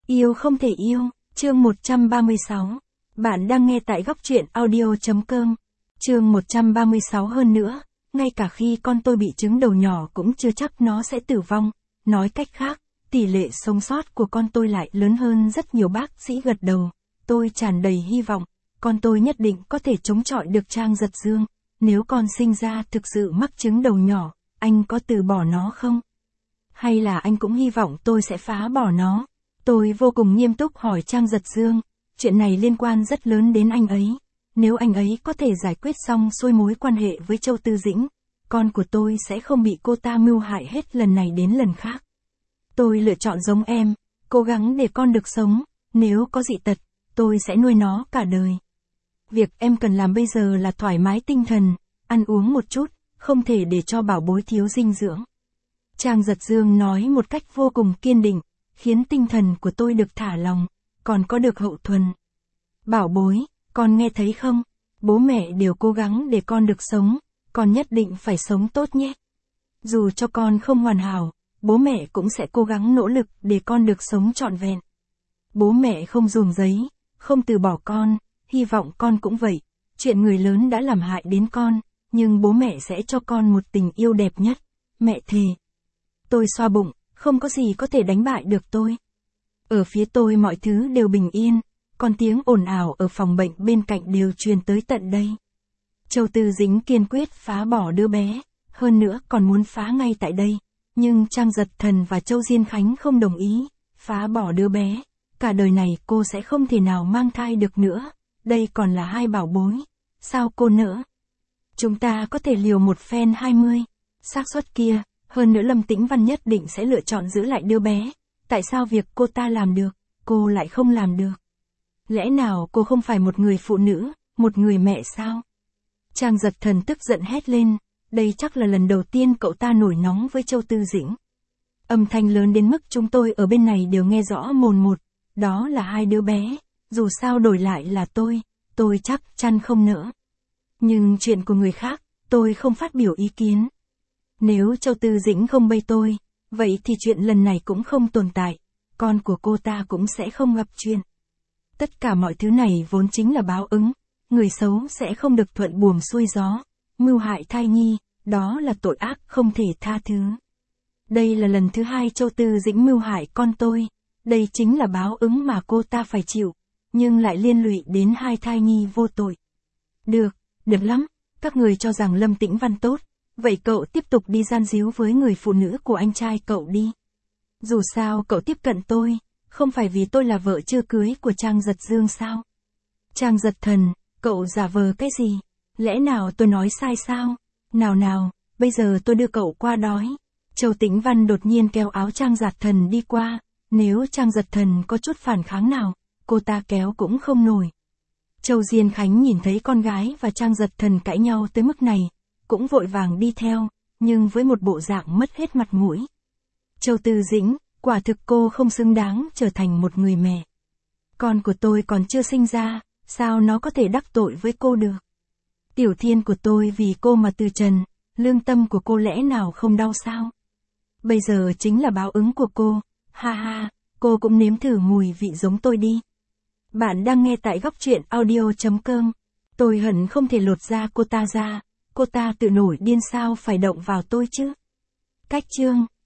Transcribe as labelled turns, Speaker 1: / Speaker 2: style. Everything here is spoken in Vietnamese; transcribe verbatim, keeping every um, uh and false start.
Speaker 1: Yêu không thể yêu, chương một trăm ba mươi sáu. Bạn đang nghe tại góc truyện audio chấm com. Chương một trăm ba mươi sáu hơn nữa, ngay cả khi con tôi bị chứng đầu nhỏ cũng chưa chắc nó sẽ tử vong. Nói cách khác, tỷ lệ sống sót của con tôi lại lớn hơn rất nhiều. Bác sĩ gật đầu. Tôi tràn đầy hy vọng, con tôi nhất định có thể chống chọi được Trang Giật Dương. Nếu con sinh ra thực sự mắc chứng đầu nhỏ, anh có từ bỏ nó không? Hay là anh cũng hy vọng tôi sẽ phá bỏ nó? Tôi vô cùng nghiêm túc hỏi Trang Giật Dương, chuyện này liên quan rất lớn đến anh ấy. Nếu anh ấy có thể giải quyết xong xuôi mối quan hệ với Châu Tư Dĩnh, con của tôi sẽ không bị cô ta mưu hại hết lần này đến lần khác. Tôi lựa chọn giống em, cố gắng để con được sống, nếu có dị tật, tôi sẽ nuôi nó cả đời. Việc em cần làm bây giờ là thoải mái tinh thần, ăn uống một chút, không thể để cho bảo bối thiếu dinh dưỡng. Trang Giật Dương nói một cách vô cùng kiên định, khiến tinh thần của tôi được thả lòng, còn có được hậu thuẫn. Bảo bối, con nghe thấy không? Bố mẹ đều cố gắng để con được sống, con nhất định phải sống tốt nhé. Dù cho con không hoàn hảo, bố mẹ cũng sẽ cố gắng nỗ lực để con được sống trọn vẹn. Bố mẹ không ruồng giấy, không từ bỏ con, hy vọng con cũng vậy. Chuyện người lớn đã làm hại đến con, nhưng bố mẹ sẽ cho con một tình yêu đẹp nhất. Mẹ thề. Tôi xoa bụng, không có gì có thể đánh bại được tôi. Ở phía tôi mọi thứ đều bình yên, còn tiếng ồn ào ở phòng bệnh bên cạnh đều truyền tới tận đây. Châu Tư Dĩnh kiên quyết phá bỏ đứa bé, hơn nữa còn muốn phá ngay tại đây. Nhưng Trang Giật Thần và Châu Diên Khánh không đồng ý, phá bỏ đứa bé. Cả đời này cô sẽ không thể nào mang thai được nữa, đây còn là hai bảo bối. Sao cô nỡ? Chúng ta có thể liều một phen hai mươi. Xác suất kia, hơn nữa Lâm Tĩnh Văn nhất định sẽ lựa chọn giữ lại đứa bé. Tại sao việc cô ta làm được, cô lại không làm được? Lẽ nào cô không phải một người phụ nữ, một người mẹ sao? Trang Giật Thần tức giận hét lên, đây chắc là lần đầu tiên cậu ta nổi nóng với Châu Tư Dĩnh. Âm thanh lớn đến mức chúng tôi ở bên này đều nghe rõ mồn một, đó là hai đứa bé, dù sao đổi lại là tôi, tôi chắc chắn không nỡ. Nhưng chuyện của người khác, tôi không phát biểu ý kiến. Nếu Châu Tư Dĩnh không bênh tôi, vậy thì chuyện lần này cũng không tồn tại, con của cô ta cũng sẽ không gặp chuyện. Tất cả mọi thứ này vốn chính là báo ứng, người xấu sẽ không được thuận buồm xuôi gió, mưu hại thai nhi, đó là tội ác không thể tha thứ. Đây là lần thứ hai Châu Tư Dĩnh mưu hại con tôi, đây chính là báo ứng mà cô ta phải chịu, nhưng lại liên lụy đến hai thai nhi vô tội. Được, được lắm, các người cho rằng Lâm Tĩnh Văn tốt, vậy cậu tiếp tục đi gian díu với người phụ nữ của anh trai cậu đi. Dù sao cậu tiếp cận tôi, không phải vì tôi là vợ chưa cưới của Trang Giật Dương sao? Trang Giật Thần, cậu giả vờ cái gì? Lẽ nào tôi nói sai sao? Nào nào, bây giờ tôi đưa cậu qua đói. Châu Tĩnh Văn đột nhiên kéo áo Trang Giật Thần đi qua, nếu Trang Giật Thần có chút phản kháng nào, cô ta kéo cũng không nổi. Châu Diên Khánh nhìn thấy con gái và Trang Giật Thần cãi nhau tới mức này, cũng vội vàng đi theo, nhưng với một bộ dạng mất hết mặt mũi. Châu Tư Dĩnh, quả thực cô không xứng đáng trở thành một người mẹ. Con của tôi còn chưa sinh ra, sao nó có thể đắc tội với cô được? Tiểu Thiên của tôi vì cô mà từ trần, lương tâm của cô lẽ nào không đau sao? Bây giờ chính là báo ứng của cô, ha ha, cô cũng nếm thử mùi vị giống tôi đi. Bạn đang nghe tại góc truyện audio chấm com. Tôi hận không thể lột da cô ta ra, cô ta tự nổi điên sao phải động vào tôi chứ? Cách chương